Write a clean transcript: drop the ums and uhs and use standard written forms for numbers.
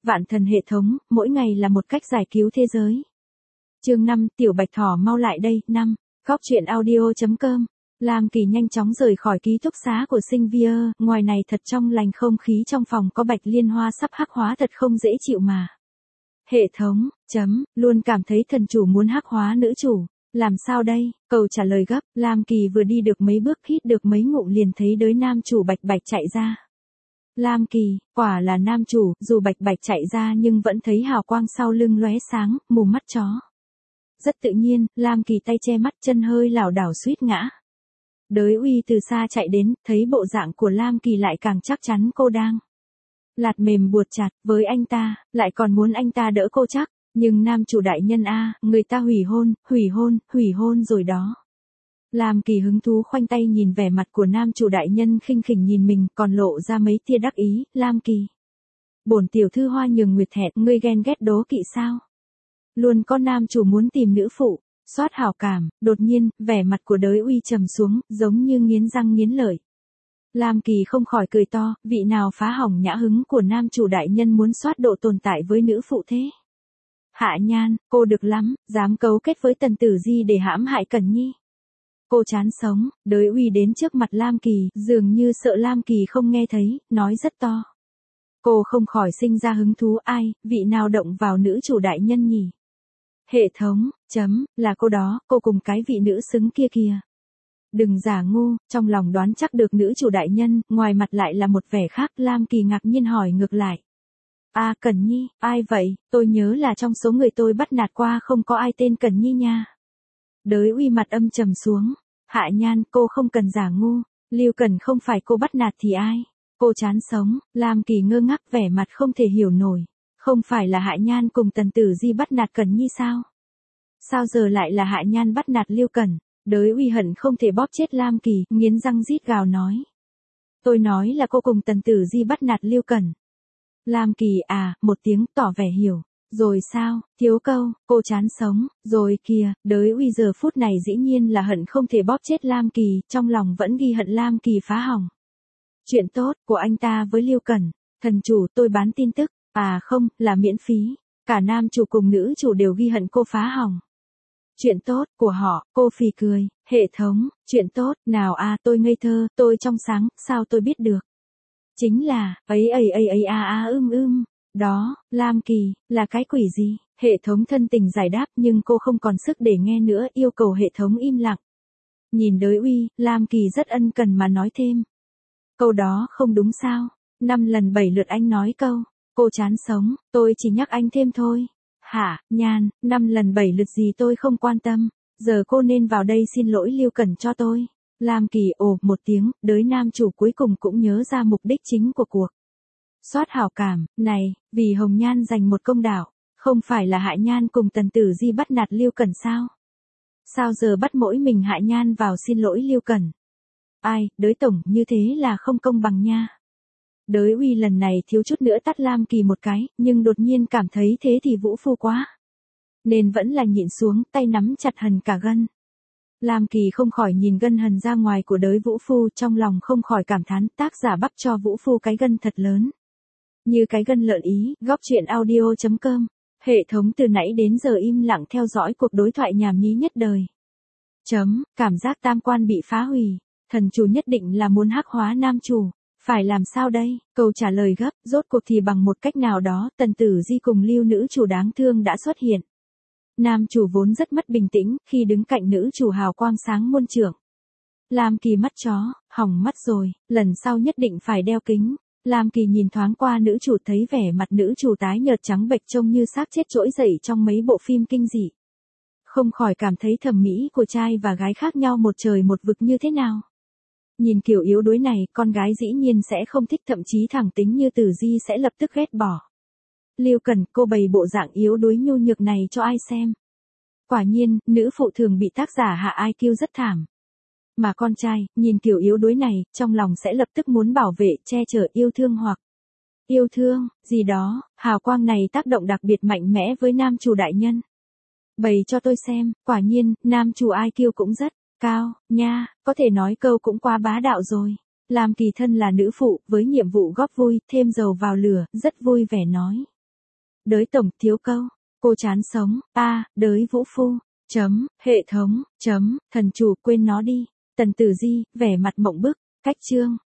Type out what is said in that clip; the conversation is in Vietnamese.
Vạn thần hệ thống, mỗi ngày là một cách giải cứu thế giới. Chương 5, Tiểu Bạch Thỏ mau lại đây, 5. Góc truyện audio.com. Lam Kỳ nhanh chóng rời khỏi ký túc xá của sinh viên, ngoài này thật trong lành, không khí trong phòng có bạch liên hoa sắp hắc hóa thật không dễ chịu mà. Hệ thống, luôn cảm thấy thần chủ muốn hắc hóa nữ chủ. Làm sao đây? Câu trả lời gấp, Lam Kỳ vừa đi được mấy bước hít được mấy ngụm liền thấy đới nam chủ Bạch Bạch chạy ra. Lam Kỳ, quả là nam chủ, dù Bạch Bạch chạy ra nhưng vẫn thấy hào quang sau lưng lóe sáng, mù mắt chó. Rất tự nhiên, Lam Kỳ tay che mắt, chân hơi lảo đảo suýt ngã. Đới Uy từ xa chạy đến, thấy bộ dạng của Lam Kỳ lại càng chắc chắn cô đang lạt mềm buộc chặt với anh ta, lại còn muốn anh ta đỡ cô chắc. Nhưng nam chủ đại nhân a, người ta hủy hôn rồi đó. Lam Kỳ hứng thú khoanh tay nhìn vẻ mặt của nam chủ đại nhân khinh khỉnh nhìn mình, còn lộ ra mấy tia đắc ý. Lam Kỳ, bổn tiểu thư Hoa Nhường Nguyệt hẹn, ngươi ghen ghét đố kỵ sao? Luôn có nam chủ muốn tìm nữ phụ, soát hảo cảm. Đột nhiên, vẻ mặt của Đới Uy trầm xuống, giống như nghiến răng nghiến lợi. Lam Kỳ không khỏi cười to, vị nào phá hỏng nhã hứng của nam chủ đại nhân muốn soát độ tồn tại với nữ phụ thế? Hạ Nhan, cô được lắm, dám cấu kết với Tần Tử Di để hãm hại Cẩn Nhi. Cô chán sống. Đới Uy đến trước mặt Lam Kỳ, dường như sợ Lam Kỳ không nghe thấy, nói rất to. Cô không khỏi sinh ra hứng thú, ai, vị nào động vào nữ chủ đại nhân nhỉ? Hệ thống, là cô đó, cô cùng cái vị nữ xứng kia kìa. Đừng giả ngu, trong lòng đoán chắc được nữ chủ đại nhân, ngoài mặt lại là một vẻ khác. Lam Kỳ ngạc nhiên hỏi ngược lại. Cẩn Nhi, ai vậy? Tôi nhớ là trong số người tôi bắt nạt qua không có ai tên Cẩn Nhi nha. Đới Uy mặt âm trầm xuống. Hạ Nhan, cô không cần giả ngu. Lưu Cẩn không phải cô bắt nạt thì ai? Cô chán sống. Lam Kỳ ngơ ngác vẻ mặt không thể hiểu nổi. Không phải là Hạ Nhan cùng Tần Tử Di bắt nạt Cẩn Nhi sao? Sao giờ lại là Hạ Nhan bắt nạt Lưu Cẩn? Đới Uy hận không thể bóp chết Lam Kỳ, nghiến răng rít gào nói. Tôi nói là cô cùng Tần Tử Di bắt nạt Lưu Cẩn. Lam Kỳ một tiếng tỏ vẻ hiểu. Rồi sao, thiếu câu, cô chán sống, rồi kìa. Đới Uy giờ phút này dĩ nhiên là hận không thể bóp chết Lam Kỳ, trong lòng vẫn ghi hận Lam Kỳ phá hỏng chuyện tốt của anh ta với Lưu Cẩn. Thần chủ, tôi bán tin tức. Không, là miễn phí. Cả nam chủ cùng nữ chủ đều ghi hận cô phá hỏng chuyện tốt của họ. Cô phì cười. Hệ thống, chuyện tốt, nào tôi ngây thơ, tôi trong sáng, sao tôi biết được? Chính là, đó, Lam Kỳ, là cái quỷ gì? Hệ thống thân tình giải đáp nhưng cô không còn sức để nghe nữa, yêu cầu hệ thống im lặng. Nhìn Đới Uy, Lam Kỳ rất ân cần mà nói thêm. Câu đó không đúng sao? 5 lần 7 lượt anh nói câu. Cô chán sống, tôi chỉ nhắc anh thêm thôi. Hạ Nhan, 5 lần 7 lượt gì tôi không quan tâm. Giờ cô nên vào đây xin lỗi Lưu Cẩn cho tôi. Lam Kỳ một tiếng, Đới nam chủ cuối cùng cũng nhớ ra mục đích chính của cuộc soát hảo cảm này, vì Hồng Nhan giành một công đạo, không phải là Hạ Nhan cùng Tần Tử Di bắt nạt Lưu Cẩn sao? Sao giờ bắt mỗi mình Hạ Nhan vào xin lỗi Lưu Cẩn? Đới tổng, như thế là không công bằng nha. Đới Uy lần này thiếu chút nữa tát Lam Kỳ một cái, nhưng đột nhiên cảm thấy thế thì vũ phu quá. Nên vẫn là nhịn xuống, tay nắm chặt hần cả gân. Lam Kỳ không khỏi nhìn gân hần ra ngoài của Đới vũ phu, trong lòng không khỏi cảm thán, tác giả bắp cho vũ phu cái gân thật lớn. Như cái gân lợn ý. Góc truyện audio.com. Hệ thống từ nãy đến giờ im lặng theo dõi cuộc đối thoại nhảm nhí nhất đời. Cảm giác tam quan bị phá hủy. Thần chủ nhất định là muốn hắc hóa nam chủ. Phải làm sao đây? Câu trả lời gấp, rốt cuộc thì bằng một cách nào đó, Tần Tử Di cùng Lưu nữ chủ đáng thương đã xuất hiện. Nam chủ vốn rất mất bình tĩnh, khi đứng cạnh nữ chủ hào quang sáng muôn trượng. Lam Kỳ mắt chó, hỏng mắt rồi, lần sau nhất định phải đeo kính. Lam Kỳ nhìn thoáng qua nữ chủ, thấy vẻ mặt nữ chủ tái nhợt trắng bệch trông như xác chết trỗi dậy trong mấy bộ phim kinh dị. Không khỏi cảm thấy thẩm mỹ của trai và gái khác nhau một trời một vực như thế nào. Nhìn kiểu yếu đuối này, con gái dĩ nhiên sẽ không thích, thậm chí thẳng tính như Tử Di sẽ lập tức ghét bỏ. Lưu Cẩn, cô bày bộ dạng yếu đuối nhu nhược này cho ai xem? Quả nhiên, nữ phụ thường bị tác giả hạ IQ rất thảm. Mà con trai, nhìn kiểu yếu đuối này, trong lòng sẽ lập tức muốn bảo vệ, che chở, yêu thương hoặc yêu thương, gì đó. Hào quang này tác động đặc biệt mạnh mẽ với nam chủ đại nhân. Bày cho tôi xem. Quả nhiên, nam chủ IQ cũng rất cao, nha, có thể nói câu cũng quá bá đạo rồi. Lam Kỳ thân là nữ phụ, với nhiệm vụ góp vui, thêm dầu vào lửa, rất vui vẻ nói. Đới tổng, thiếu câu. Cô chán sống, đới vũ phu. Hệ thống. Thần chủ, quên nó đi. Tần Tử Di, vẻ mặt mộng bức. Cách chương.